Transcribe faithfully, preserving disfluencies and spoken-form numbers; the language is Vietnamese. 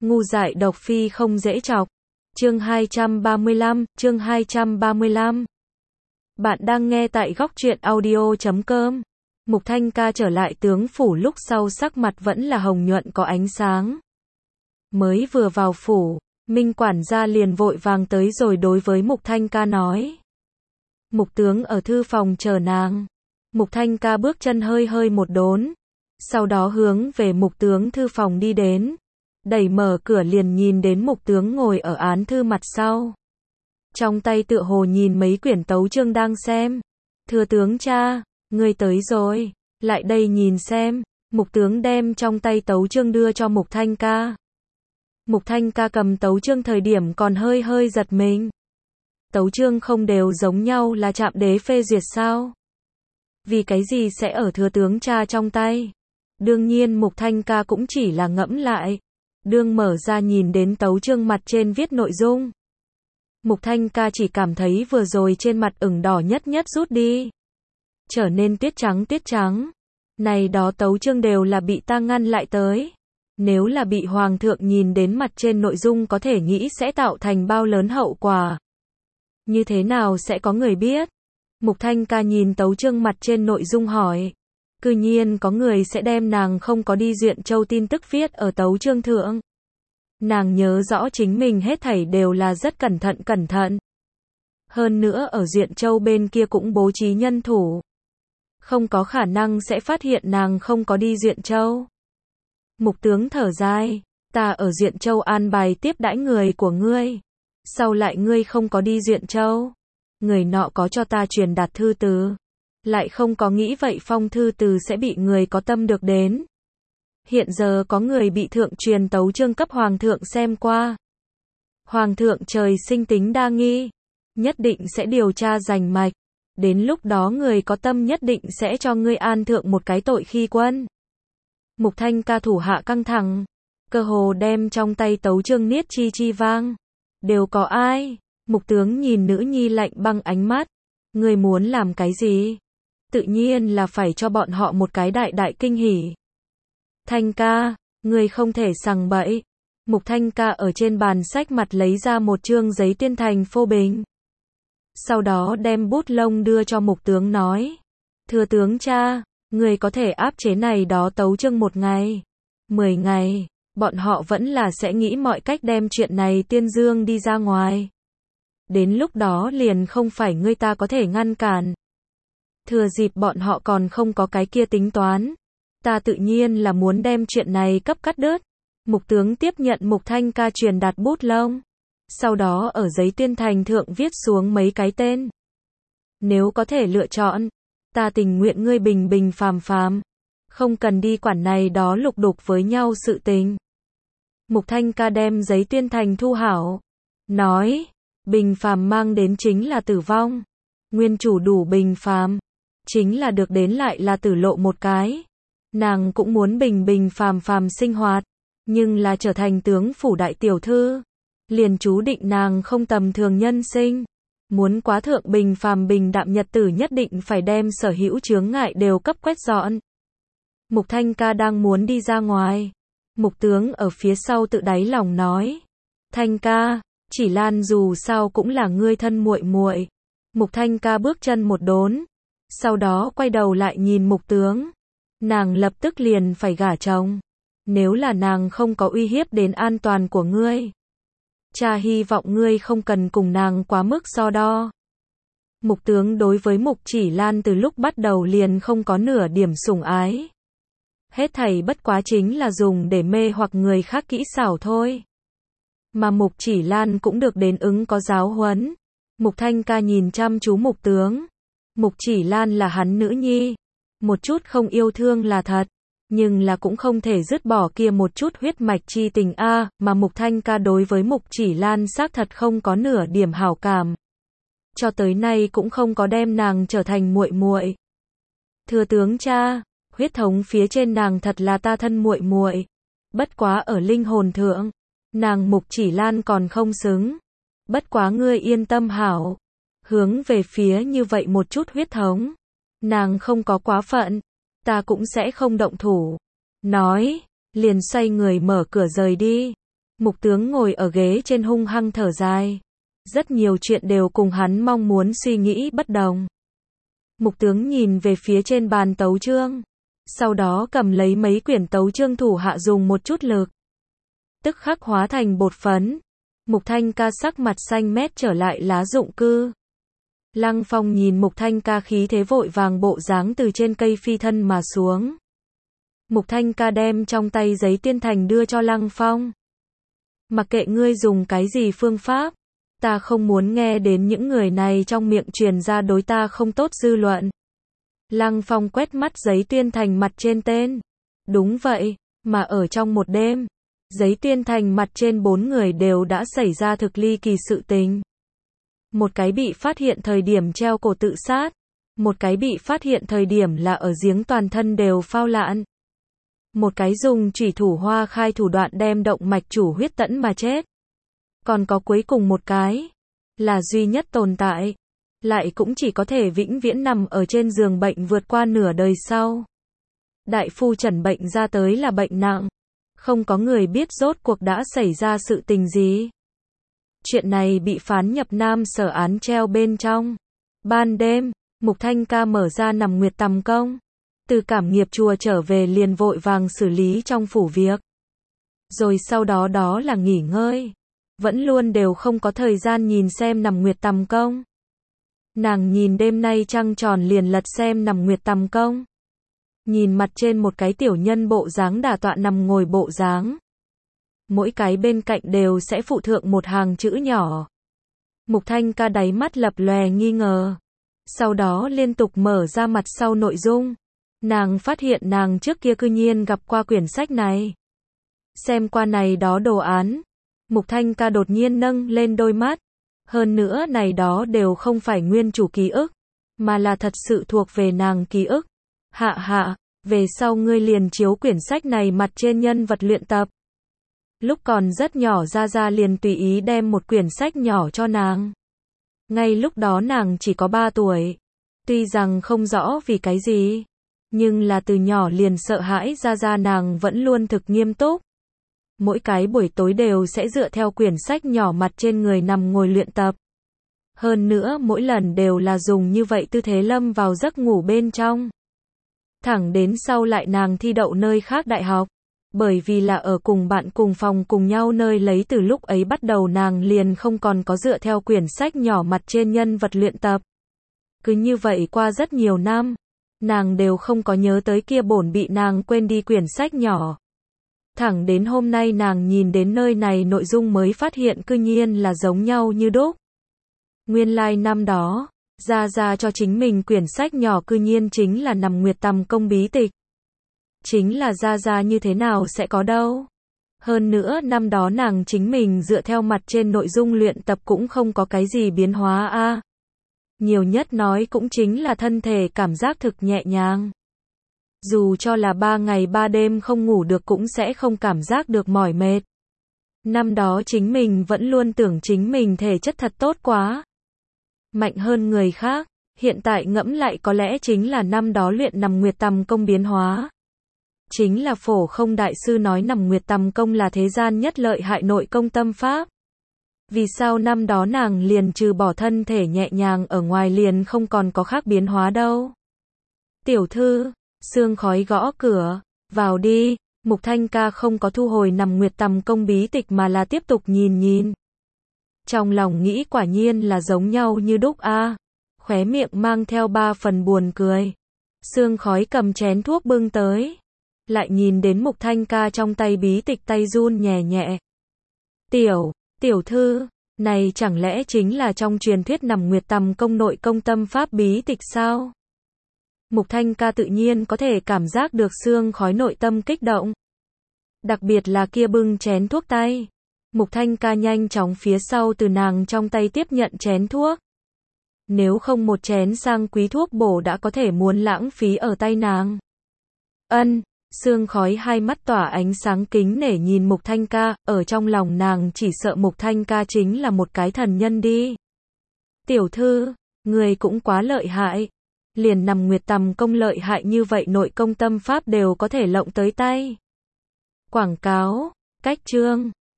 Ngu dại độc phi không dễ chọc. Chương hai trăm ba mươi lăm, chương hai trăm ba mươi lăm. Bạn đang nghe tại góc truyện audio chấm com. Mục Thanh Ca trở lại tướng phủ lúc sau sắc mặt vẫn là hồng nhuận có ánh sáng. Mới vừa vào phủ, Minh quản gia liền vội vàng tới rồi đối với Mục Thanh Ca nói. Mục tướng ở thư phòng chờ nàng. Mục Thanh Ca bước chân hơi hơi một đốn, sau đó hướng về Mục tướng thư phòng đi đến. Đẩy mở cửa liền nhìn đến Mục tướng ngồi ở án thư mặt sau. Trong tay tựa hồ nhìn mấy quyển tấu chương đang xem. Thưa tướng cha, ngươi tới rồi, lại đây nhìn xem. Mục tướng đem trong tay tấu chương đưa cho Mục Thanh Ca. Mục Thanh Ca cầm tấu chương thời điểm còn hơi hơi giật mình. Tấu chương không đều giống nhau là trạm đế phê duyệt sao? Vì cái gì sẽ ở thừa tướng cha trong tay? Đương nhiên Mục Thanh Ca cũng chỉ là ngẫm lại. Đương mở ra nhìn đến tấu chương mặt trên viết nội dung. Mục Thanh Ca chỉ cảm thấy vừa rồi trên mặt ửng đỏ nhất nhất rút đi. Trở nên tuyết trắng tuyết trắng. Này đó tấu chương đều là bị ta ngăn lại tới. Nếu là bị hoàng thượng nhìn đến mặt trên nội dung có thể nghĩ sẽ tạo thành bao lớn hậu quả. Như thế nào sẽ có người biết? Mục Thanh Ca nhìn tấu chương mặt trên nội dung hỏi. Cư nhiên có người sẽ đem nàng không có đi Duyện Châu tin tức viết ở tấu chương thượng. Nàng nhớ rõ chính mình hết thảy đều là rất cẩn thận cẩn thận. Hơn nữa ở Duyện Châu bên kia cũng bố trí nhân thủ. Không có khả năng sẽ phát hiện nàng không có đi Duyện Châu. Mục tướng thở dài, ta ở Duyện Châu an bài tiếp đãi người của ngươi. Sau lại ngươi không có đi Duyện Châu. Người nọ có cho ta truyền đạt thư từ. Lại không có nghĩ vậy phong thư từ sẽ bị người có tâm được đến. Hiện giờ có người bị thượng truyền tấu chương cấp hoàng thượng xem qua. Hoàng thượng trời sinh tính đa nghi. Nhất định sẽ điều tra rành mạch. Đến lúc đó người có tâm nhất định sẽ cho ngươi an thượng một cái tội khi quân. Mục Thanh Ca thủ hạ căng thẳng. Cơ hồ đem trong tay tấu chương niết chi chi vang. Đều có ai? Mục tướng nhìn nữ nhi lạnh băng ánh mắt. Ngươi muốn làm cái gì? Tự nhiên là phải cho bọn họ một cái đại đại kinh hỉ. Thanh Ca, ngươi không thể sằng bậy. Mục Thanh Ca ở trên bàn sách mặt lấy ra một chương giấy tuyên thành phô bình. Sau đó đem bút lông đưa cho mục tướng nói. Thưa tướng cha, ngươi có thể áp chế này đó tấu chương một ngày, mười ngày, bọn họ vẫn là sẽ nghĩ mọi cách đem chuyện này tuyên dương đi ra ngoài. Đến lúc đó liền không phải ngươi ta có thể ngăn cản. Thừa dịp bọn họ còn không có cái kia tính toán. Ta tự nhiên là muốn đem chuyện này cấp cắt đứt. Mục tướng tiếp nhận Mục Thanh Ca truyền đạt bút lông. Sau đó ở giấy tuyên thành thượng viết xuống mấy cái tên. Nếu có thể lựa chọn, ta tình nguyện ngươi bình bình phàm phàm. Không cần đi quản này đó lục đục với nhau sự tình. Mục Thanh Ca đem giấy tuyên thành thu hảo. Nói, bình phàm mang đến chính là tử vong. Nguyên chủ đủ bình phàm. Chính là được đến lại là tử lộ một cái. Nàng cũng muốn bình bình phàm phàm sinh hoạt. Nhưng là trở thành tướng phủ đại tiểu thư. Liền chú định nàng không tầm thường nhân sinh. Muốn quá thượng bình phàm bình đạm nhật tử nhất định phải đem sở hữu chướng ngại đều cấp quét dọn. Mục Thanh Ca đang muốn đi ra ngoài. Mục tướng ở phía sau tự đáy lòng nói. Thanh Ca, chỉ Lan dù sao cũng là ngươi thân muội muội. Mục Thanh Ca bước chân một đốn. Sau đó quay đầu lại nhìn mục tướng. Nàng lập tức liền phải gả chồng. Nếu là nàng không có uy hiếp đến an toàn của ngươi. Cha hy vọng ngươi không cần cùng nàng quá mức so đo. Mục tướng đối với Mục Chỉ Lan từ lúc bắt đầu liền không có nửa điểm sủng ái. Hết thảy bất quá chính là dùng để mê hoặc người khác kỹ xảo thôi. Mà Mục Chỉ Lan cũng được đến ứng có giáo huấn. Mục Thanh Ca nhìn chăm chú mục tướng. Mục Chỉ Lan là hắn nữ nhi. Một chút không yêu thương là thật. Nhưng là cũng không thể dứt bỏ kia một chút huyết mạch chi tình a, mà Mục Thanh Ca đối với Mục Chỉ Lan xác thật không có nửa điểm hảo cảm. Cho tới nay cũng không có đem nàng trở thành muội muội. Thưa tướng cha, huyết thống phía trên nàng thật là ta thân muội muội. Bất quá ở linh hồn thượng, nàng Mục Chỉ Lan còn không xứng. Bất quá ngươi yên tâm hảo. Hướng về phía như vậy một chút huyết thống. Nàng không có quá phận. Ta cũng sẽ không động thủ. Nói, liền xoay người mở cửa rời đi. Mục tướng ngồi ở ghế trên hung hăng thở dài. Rất nhiều chuyện đều cùng hắn mong muốn suy nghĩ bất đồng. Mục tướng nhìn về phía trên bàn tấu chương. Sau đó cầm lấy mấy quyển tấu chương thủ hạ dùng một chút lực. Tức khắc hóa thành bột phấn. Mục Thanh Ca sắc mặt xanh mét trở lại lá dụng cư. Lăng Phong nhìn Mục Thanh Ca khí thế vội vàng bộ dáng từ trên cây phi thân mà xuống. Mục Thanh Ca đem trong tay giấy tiên thành đưa cho Lăng Phong. Mặc kệ ngươi dùng cái gì phương pháp, ta không muốn nghe đến những người này trong miệng truyền ra đối ta không tốt dư luận. Lăng Phong quét mắt giấy tiên thành mặt trên tên. Đúng vậy, mà ở trong một đêm, giấy tiên thành mặt trên bốn người đều đã xảy ra thực ly kỳ sự tình. Một cái bị phát hiện thời điểm treo cổ tự sát, một cái bị phát hiện thời điểm là ở giếng toàn thân đều phao lạn. Một cái dùng chủy thủ hoa khai thủ đoạn đem động mạch chủ huyết tẫn mà chết. Còn có cuối cùng một cái, là duy nhất tồn tại, lại cũng chỉ có thể vĩnh viễn nằm ở trên giường bệnh vượt qua nửa đời sau. Đại phu trần bệnh ra tới là bệnh nặng, không có người biết rốt cuộc đã xảy ra sự tình gì. Chuyện này bị phán nhập Nam Sở án treo bên trong. Ban đêm, Mục Thanh Ca mở ra nằm nguyệt tầm công. Từ cảm nghiệp chùa trở về liền vội vàng xử lý trong phủ việc. Rồi sau đó đó là nghỉ ngơi. Vẫn luôn đều không có thời gian nhìn xem nằm nguyệt tầm công. Nàng nhìn đêm nay trăng tròn liền lật xem nằm nguyệt tầm công. Nhìn mặt trên một cái tiểu nhân bộ dáng đả tọa nằm ngồi bộ dáng. Mỗi cái bên cạnh đều sẽ phụ thượng một hàng chữ nhỏ. Mục Thanh Ca đáy mắt lập lòe nghi ngờ. Sau đó liên tục mở ra mặt sau nội dung. Nàng phát hiện nàng trước kia cư nhiên gặp qua quyển sách này. Xem qua này đó đồ án. Mục Thanh Ca đột nhiên nâng lên đôi mắt. Hơn nữa này đó đều không phải nguyên chủ ký ức, mà là thật sự thuộc về nàng ký ức. Hạ hạ, về sau ngươi liền chiếu quyển sách này mặt trên nhân vật luyện tập. Lúc còn rất nhỏ Gia Gia liền tùy ý đem một quyển sách nhỏ cho nàng. Ngay lúc đó nàng chỉ có ba tuổi. Tuy rằng không rõ vì cái gì, nhưng là từ nhỏ liền sợ hãi Gia Gia nàng vẫn luôn thực nghiêm túc. Mỗi cái buổi tối đều sẽ dựa theo quyển sách nhỏ mặt trên người nằm ngồi luyện tập. Hơn nữa mỗi lần đều là dùng như vậy tư thế lâm vào giấc ngủ bên trong. Thẳng đến sau lại nàng thi đậu nơi khác đại học. Bởi vì là ở cùng bạn cùng phòng cùng nhau nơi lấy từ lúc ấy bắt đầu nàng liền không còn có dựa theo quyển sách nhỏ mặt trên nhân vật luyện tập. Cứ như vậy qua rất nhiều năm, nàng đều không có nhớ tới kia bổn bị nàng quên đi quyển sách nhỏ. Thẳng đến hôm nay nàng nhìn đến nơi này nội dung mới phát hiện cư nhiên là giống nhau như đúc. Nguyên lai like năm đó, Gia Gia cho chính mình quyển sách nhỏ cư nhiên chính là nằm nguyệt tầm công bí tịch. Chính là Gia Gia như thế nào sẽ có đâu. Hơn nữa năm đó nàng chính mình dựa theo mặt trên nội dung luyện tập cũng không có cái gì biến hóa a. À. Nhiều nhất nói cũng chính là thân thể cảm giác thực nhẹ nhàng. Dù cho là ba ngày ba đêm không ngủ được cũng sẽ không cảm giác được mỏi mệt. Năm đó chính mình vẫn luôn tưởng chính mình thể chất thật tốt quá. Mạnh hơn người khác, hiện tại ngẫm lại có lẽ chính là năm đó luyện nằm nguyệt tầm công biến hóa. Chính là Phổ Không đại sư nói nằm nguyệt tầm công là thế gian nhất lợi hại nội công tâm pháp. Vì sao năm đó nàng liền trừ bỏ thân thể nhẹ nhàng ở ngoài liền không còn có khác biến hóa đâu. Tiểu thư, sương khói gõ cửa, vào đi. Mục Thanh Ca không có thu hồi nằm nguyệt tầm công bí tịch mà là tiếp tục nhìn nhìn. Trong lòng nghĩ quả nhiên là giống nhau như đúc a. À. Khóe miệng mang theo ba phần buồn cười. Sương khói cầm chén thuốc bưng tới. Lại nhìn đến Mục Thanh Ca trong tay bí tịch tay run nhẹ nhẹ. Tiểu, tiểu thư, này chẳng lẽ chính là trong truyền thuyết nằm nguyệt tầm công nội công tâm pháp bí tịch sao? Mục Thanh Ca tự nhiên có thể cảm giác được sương khói nội tâm kích động. Đặc biệt là kia bưng chén thuốc tay. Mục Thanh Ca nhanh chóng phía sau từ nàng trong tay tiếp nhận chén thuốc. Nếu không một chén sang quý thuốc bổ đã có thể muốn lãng phí ở tay nàng. Ân, sương khói hai mắt tỏa ánh sáng kính nể nhìn Mục Thanh Ca, ở trong lòng nàng chỉ sợ Mục Thanh Ca chính là một cái thần nhân đi. Tiểu thư, người cũng quá lợi hại. Liền nằm nguyệt tầm công lợi hại như vậy nội công tâm pháp đều có thể lộng tới tay. Quảng cáo, cách chương.